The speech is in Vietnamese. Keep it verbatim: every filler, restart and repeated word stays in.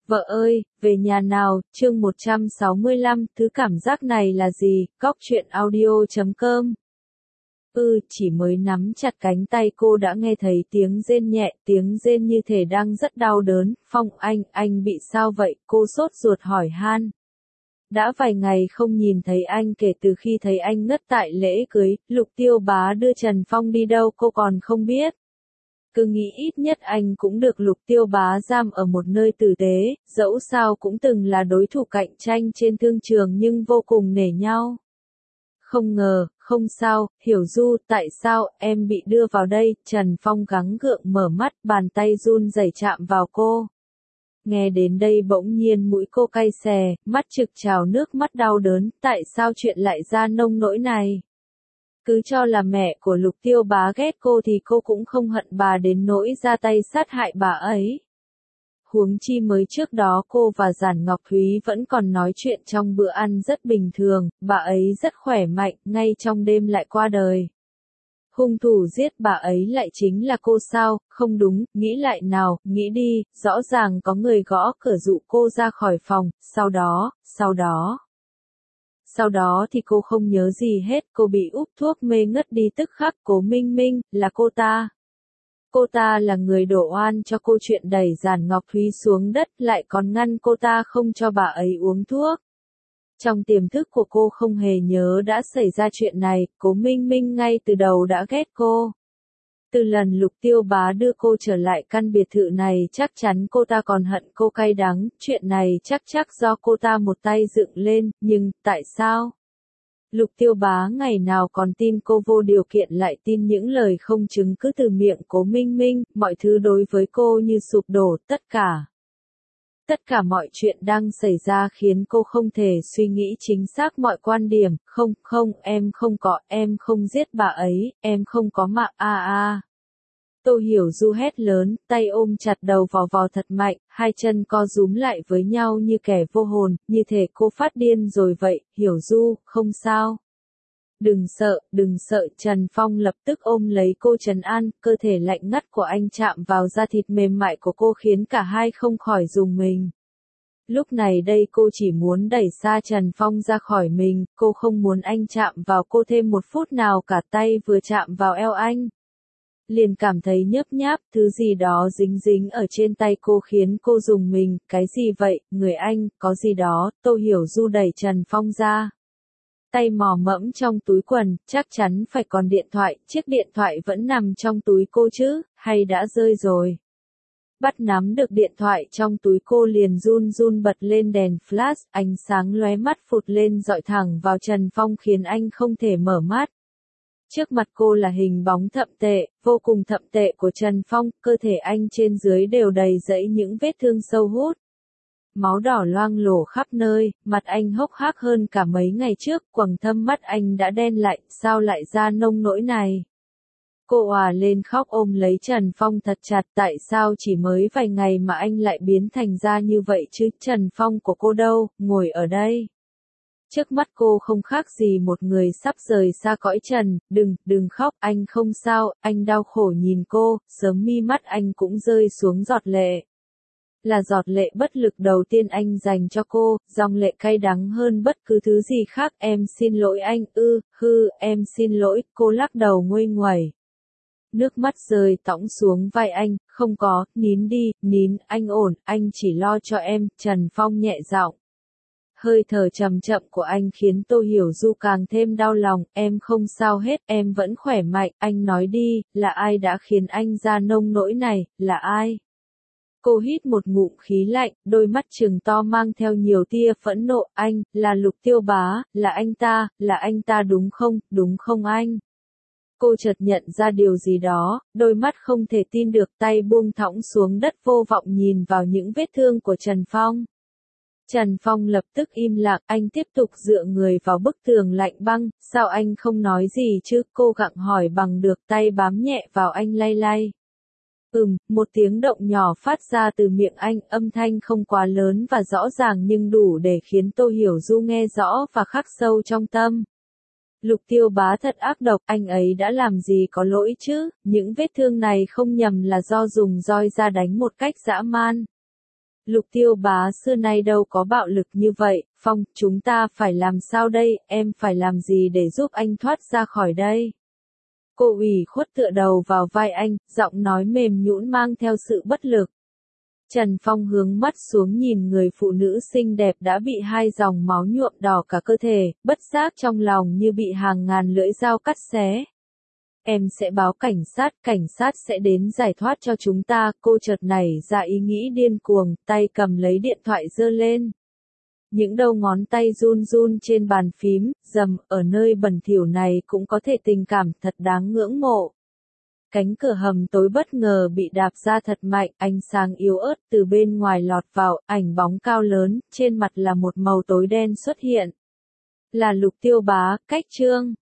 Vợ ơi, về nhà nào, chương một trăm sáu mươi lăm, thứ cảm giác này là gì, Cóc truyện audio chấm com. Ừ, chỉ mới nắm chặt cánh tay cô đã nghe thấy tiếng rên nhẹ, tiếng rên như thể đang rất đau đớn. Phong anh, anh bị sao vậy, cô sốt ruột hỏi han. Đã vài ngày không nhìn thấy anh kể từ khi thấy anh ngất tại lễ cưới, Lục Tiêu Bá đưa Trần Phong đi đâu cô còn không biết. Cứ nghĩ ít nhất anh cũng được Lục Tiêu Bá giam ở một nơi tử tế, dẫu sao cũng từng là đối thủ cạnh tranh trên thương trường nhưng vô cùng nể nhau. Không ngờ, không sao, Hiểu Du, tại sao em bị đưa vào đây, Trần Phong gắng gượng mở mắt, bàn tay run rẩy chạm vào cô. Nghe đến đây bỗng nhiên mũi cô cay xè, mắt trực trào nước mắt đau đớn, tại sao chuyện lại ra nông nỗi này? Cứ cho là mẹ của Lục Tiêu Bá ghét cô thì cô cũng không hận bà đến nỗi ra tay sát hại bà ấy. Huống chi mới trước đó cô và Giản Ngọc Thúy vẫn còn nói chuyện trong bữa ăn rất bình thường, bà ấy rất khỏe mạnh, ngay trong đêm lại qua đời. Hung thủ giết bà ấy lại chính là cô sao, không đúng, nghĩ lại nào, nghĩ đi, rõ ràng có người gõ cửa dụ cô ra khỏi phòng, sau đó, sau đó. Sau đó thì cô không nhớ gì hết, cô bị úp thuốc mê ngất đi tức khắc. Cố Minh Minh, là cô ta. Cô ta là người đổ oan cho cô chuyện đẩy Giản Ngọc Thúy xuống đất, lại còn ngăn cô ta không cho bà ấy uống thuốc. Trong tiềm thức của cô không hề nhớ đã xảy ra chuyện này, Cố Minh Minh ngay từ đầu đã ghét cô. Từ lần Lục Tiêu Bá đưa cô trở lại căn biệt thự này chắc chắn cô ta còn hận cô cay đắng, chuyện này chắc chắc do cô ta một tay dựng lên, nhưng, tại sao? Lục Tiêu Bá ngày nào còn tin cô vô điều kiện lại tin những lời không chứng cứ từ miệng Cố Minh Minh, mọi thứ đối với cô như sụp đổ, tất cả. Tất cả mọi chuyện đang xảy ra khiến cô không thể suy nghĩ chính xác mọi quan điểm, không, không, em không có, em không giết bà ấy, em không có mạng, a a. Tô Hiểu Du hét lớn, tay ôm chặt đầu vò vò thật mạnh, hai chân co rúm lại với nhau như kẻ vô hồn, như thể cô phát điên rồi vậy. Hiểu Du, không sao. Đừng sợ, đừng sợ, Trần Phong lập tức ôm lấy cô trấn an, cơ thể lạnh ngắt của anh chạm vào da thịt mềm mại của cô khiến cả hai không khỏi rùng mình. Lúc này đây cô chỉ muốn đẩy xa Trần Phong ra khỏi mình, cô không muốn anh chạm vào cô thêm một phút nào cả. Tay vừa chạm vào eo anh, liền cảm thấy nhớp nháp, thứ gì đó dính dính ở trên tay cô khiến cô rùng mình. Cái gì vậy, người anh, có gì đó. Tô Hiểu Du đẩy Trần Phong ra. Tay mò mẫm trong túi quần, chắc chắn phải còn điện thoại, chiếc điện thoại vẫn nằm trong túi cô chứ, hay đã rơi rồi. Bắt nắm được điện thoại trong túi cô liền run run bật lên đèn flash, ánh sáng lóe mắt phụt lên dọi thẳng vào Trần Phong khiến anh không thể mở mắt. Trước mặt cô là hình bóng thậm tệ, vô cùng thậm tệ của Trần Phong, cơ thể anh trên dưới đều đầy rẫy những vết thương sâu hút. Máu đỏ loang lổ khắp nơi, mặt anh hốc hác hơn cả mấy ngày trước, quầng thâm mắt anh đã đen lại, sao lại ra nông nỗi này? Cô òa lên khóc ôm lấy Trần Phong thật chặt, tại sao chỉ mới vài ngày mà anh lại biến thành ra như vậy chứ? Trần Phong của cô đâu, ngồi ở đây. Trước mắt cô không khác gì một người sắp rời xa cõi trần. Đừng, đừng khóc, anh không sao, anh đau khổ nhìn cô, sớm mi mắt anh cũng rơi xuống giọt lệ. Là giọt lệ bất lực đầu tiên anh dành cho cô, dòng lệ cay đắng hơn bất cứ thứ gì khác. Em xin lỗi anh, ư, hư, em xin lỗi, cô lắc đầu nguây nguẩy. Nước mắt rơi tõng xuống vai anh, không có, nín đi, nín, anh ổn, anh chỉ lo cho em, Trần Phong nhẹ giọng. Hơi thở chậm chậm của anh khiến Tô Hiểu Du càng thêm đau lòng, em không sao hết, em vẫn khỏe mạnh, anh nói đi, là ai đã khiến anh ra nông nỗi này, là ai? Cô hít một ngụm khí lạnh, đôi mắt trừng to mang theo nhiều tia phẫn nộ, anh, là Lục Tiêu Bá, là anh ta, là anh ta đúng không, đúng không anh? Cô chợt nhận ra điều gì đó, đôi mắt không thể tin được, tay buông thõng xuống đất vô vọng nhìn vào những vết thương của Trần Phong. Trần Phong lập tức im lặng, anh tiếp tục dựa người vào bức tường lạnh băng, sao anh không nói gì chứ? Cô gặng hỏi bằng được, tay bám nhẹ vào anh lay lay. Ừm, một tiếng động nhỏ phát ra từ miệng anh, âm thanh không quá lớn và rõ ràng nhưng đủ để khiến Tô Hiểu Du nghe rõ và khắc sâu trong tâm. Lục Tiêu Bá thật ác độc, anh ấy đã làm gì có lỗi chứ? Những vết thương này không nhầm là do dùng roi ra đánh một cách dã man. Lục Tiêu Bá xưa nay đâu có bạo lực như vậy, Phong, chúng ta phải làm sao đây, em phải làm gì để giúp anh thoát ra khỏi đây? Cô ủy khuất tựa đầu vào vai anh, giọng nói mềm nhũn mang theo sự bất lực. Trần Phong hướng mắt xuống nhìn người phụ nữ xinh đẹp đã bị hai dòng máu nhuộm đỏ cả cơ thể, bất giác trong lòng như bị hàng ngàn lưỡi dao cắt xé. Em sẽ báo cảnh sát, cảnh sát sẽ đến giải thoát cho chúng ta, cô chợt nảy ra ý nghĩ điên cuồng, tay cầm lấy điện thoại giơ lên. Những đầu ngón tay run run trên bàn phím, rầm, ở nơi bẩn thỉu này cũng có thể tình cảm thật đáng ngưỡng mộ. Cánh cửa hầm tối bất ngờ bị đạp ra thật mạnh, ánh sáng yếu ớt từ bên ngoài lọt vào, ảnh bóng cao lớn, trên mặt là một màu tối đen xuất hiện. Là Lục Tiêu Bá, cách chương.